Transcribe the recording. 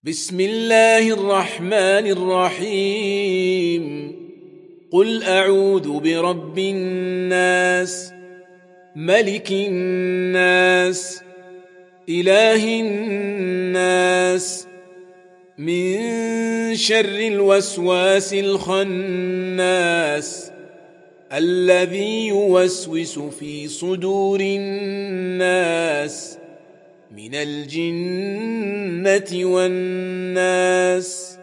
بسم الله الرحمن الرحيم قل أعوذ برب الناس ملك الناس إله الناس من شر الوسواس الخناس الذي يوسوس في صدور الناس من الجنة والناس